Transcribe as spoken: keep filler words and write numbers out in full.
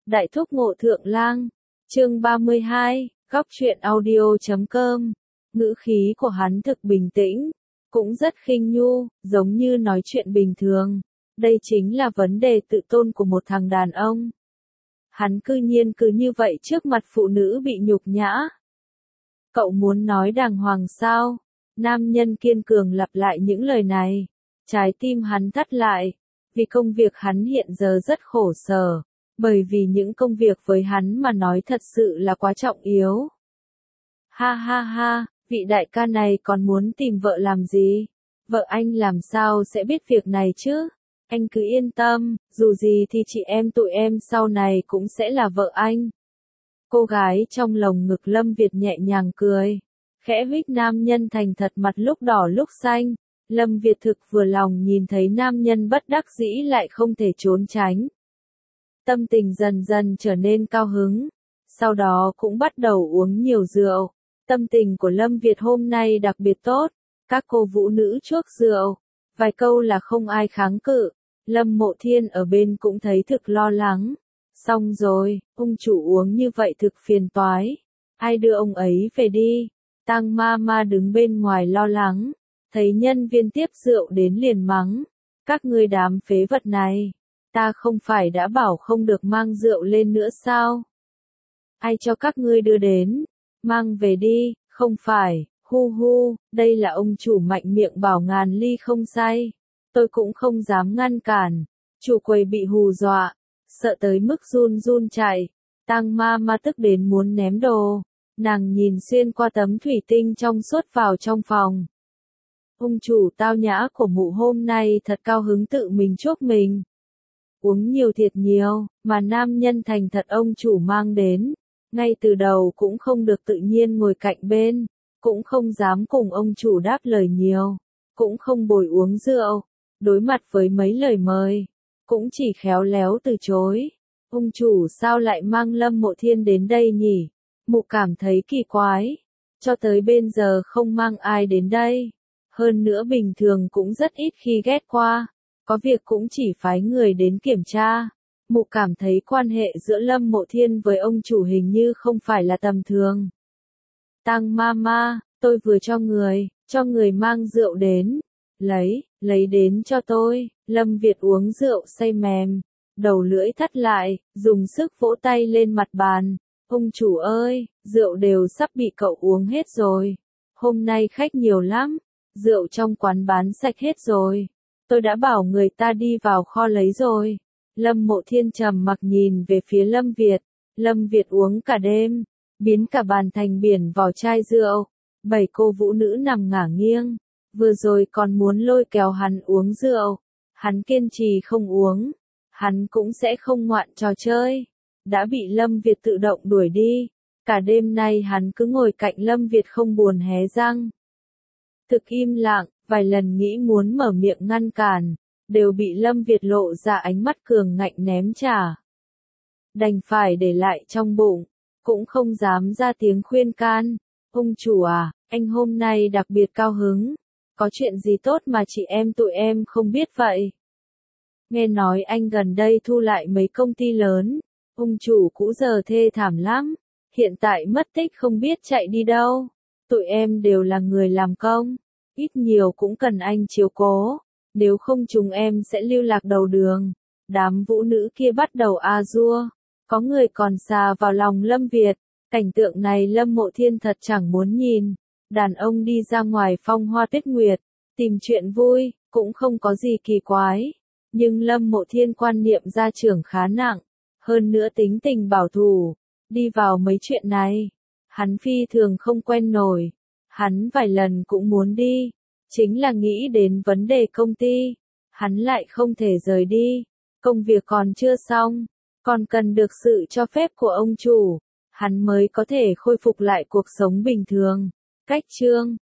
Đại thúc ngộ thượng lang, chương ba mươi hai, góc truyện audio chấm com. Ngữ khí của hắn thực bình tĩnh, cũng rất khinh nhu, giống như nói chuyện bình thường. Đây chính là vấn đề tự tôn của một thằng đàn ông. Hắn cư nhiên cứ như vậy trước mặt phụ nữ bị nhục nhã. Cậu muốn nói đàng hoàng sao? Nam nhân kiên cường lặp lại những lời này. Trái tim hắn thắt lại, vì công việc hắn hiện giờ rất khổ sở. Bởi vì những công việc với hắn mà nói thật sự là quá trọng yếu. Ha ha ha, vị đại ca này còn muốn tìm vợ làm gì? Vợ anh làm sao sẽ biết việc này chứ? Anh cứ yên tâm, dù gì thì chị em tụi em sau này cũng sẽ là vợ anh. Cô gái trong lồng ngực Lâm Việt nhẹ nhàng cười, khẽ huých nam nhân thành thật mặt lúc đỏ lúc xanh. Lâm Việt thực vừa lòng nhìn thấy nam nhân bất đắc dĩ lại không thể trốn tránh. Tâm tình dần dần trở nên cao hứng, sau đó cũng bắt đầu uống nhiều rượu. Tâm tình của Lâm Việt hôm nay đặc biệt tốt, các cô vũ nữ chuốc rượu, vài câu là không ai kháng cự. Lâm Mộ Thiên ở bên cũng thấy thực lo lắng. Xong rồi, ông chủ uống như vậy thực phiền toái. Ai đưa ông ấy về đi? Tang ma ma đứng bên ngoài lo lắng, thấy nhân viên tiếp rượu đến liền mắng. Các ngươi đám phế vật này, ta không phải đã bảo không được mang rượu lên nữa sao? Ai cho các ngươi đưa đến? Mang về đi, không phải, hu hu, đây là ông chủ mạnh miệng bảo ngàn ly không say. Tôi cũng không dám ngăn cản. Chủ quầy bị hù dọa, sợ tới mức run run chạy. Tang ma ma tức đến muốn ném đồ. Nàng nhìn xuyên qua tấm thủy tinh trong suốt vào trong phòng. Ông chủ tao nhã của mụ hôm nay thật cao hứng tự mình chuốc mình. Uống nhiều thiệt nhiều, mà nam nhân thành thật ông chủ mang đến. Ngay từ đầu cũng không được tự nhiên ngồi cạnh bên, cũng không dám cùng ông chủ đáp lời nhiều, cũng không bồi uống rượu. Đối mặt với mấy lời mời, cũng chỉ khéo léo từ chối. Ông chủ sao lại mang Lâm Mộ Thiên đến đây nhỉ? Mụ cảm thấy kỳ quái. Cho tới bây giờ không mang ai đến đây. Hơn nữa bình thường cũng rất ít khi ghét qua. Có việc cũng chỉ phái người đến kiểm tra. Mụ cảm thấy quan hệ giữa Lâm Mộ Thiên với ông chủ hình như không phải là tầm thường. Tang ma ma, tôi vừa cho người, cho người mang rượu đến. Lấy, lấy đến cho tôi. Lâm Việt uống rượu say mềm, đầu lưỡi thắt lại, dùng sức vỗ tay lên mặt bàn. Ông chủ ơi, rượu đều sắp bị cậu uống hết rồi. Hôm nay khách nhiều lắm, rượu trong quán bán sạch hết rồi. Tôi đã bảo người ta đi vào kho lấy rồi. Lâm Mộ Thiên trầm mặc nhìn về phía Lâm Việt. Lâm Việt uống cả đêm, biến cả bàn thành biển vỏ chai rượu. Bảy cô vũ nữ nằm ngả nghiêng. Vừa rồi còn muốn lôi kéo hắn uống rượu. Hắn kiên trì không uống. Hắn cũng sẽ không ngoạn trò chơi. Đã bị Lâm Việt tự động đuổi đi. Cả đêm nay hắn cứ ngồi cạnh Lâm Việt không buồn hé răng. Thực im lặng, vài lần nghĩ muốn mở miệng ngăn cản, đều bị Lâm Việt lộ ra ánh mắt cường ngạnh ném trả. Đành phải để lại trong bụng, cũng không dám ra tiếng khuyên can. Ông chủ à, anh hôm nay đặc biệt cao hứng. Có chuyện gì tốt mà chị em tụi em không biết vậy? Nghe nói anh gần đây thu lại mấy công ty lớn. Ông chủ cũ giờ thê thảm lắm. Hiện tại mất tích không biết chạy đi đâu. Tụi em đều là người làm công. Ít nhiều cũng cần anh chiếu cố. Nếu không chúng em sẽ lưu lạc đầu đường. Đám vũ nữ kia bắt đầu a dua. Có người còn xà vào lòng Lâm Việt. Cảnh tượng này Lâm Mộ Thiên thật chẳng muốn nhìn. Đàn ông đi ra ngoài phong hoa tuyết nguyệt, tìm chuyện vui, cũng không có gì kỳ quái. Nhưng Lâm Mộ Thiên quan niệm gia trưởng khá nặng, hơn nữa tính tình bảo thủ. Đi vào mấy chuyện này, hắn phi thường không quen nổi. Hắn vài lần cũng muốn đi, chính là nghĩ đến vấn đề công ty. Hắn lại không thể rời đi, công việc còn chưa xong, còn cần được sự cho phép của ông chủ. Hắn mới có thể khôi phục lại cuộc sống bình thường. Cách chương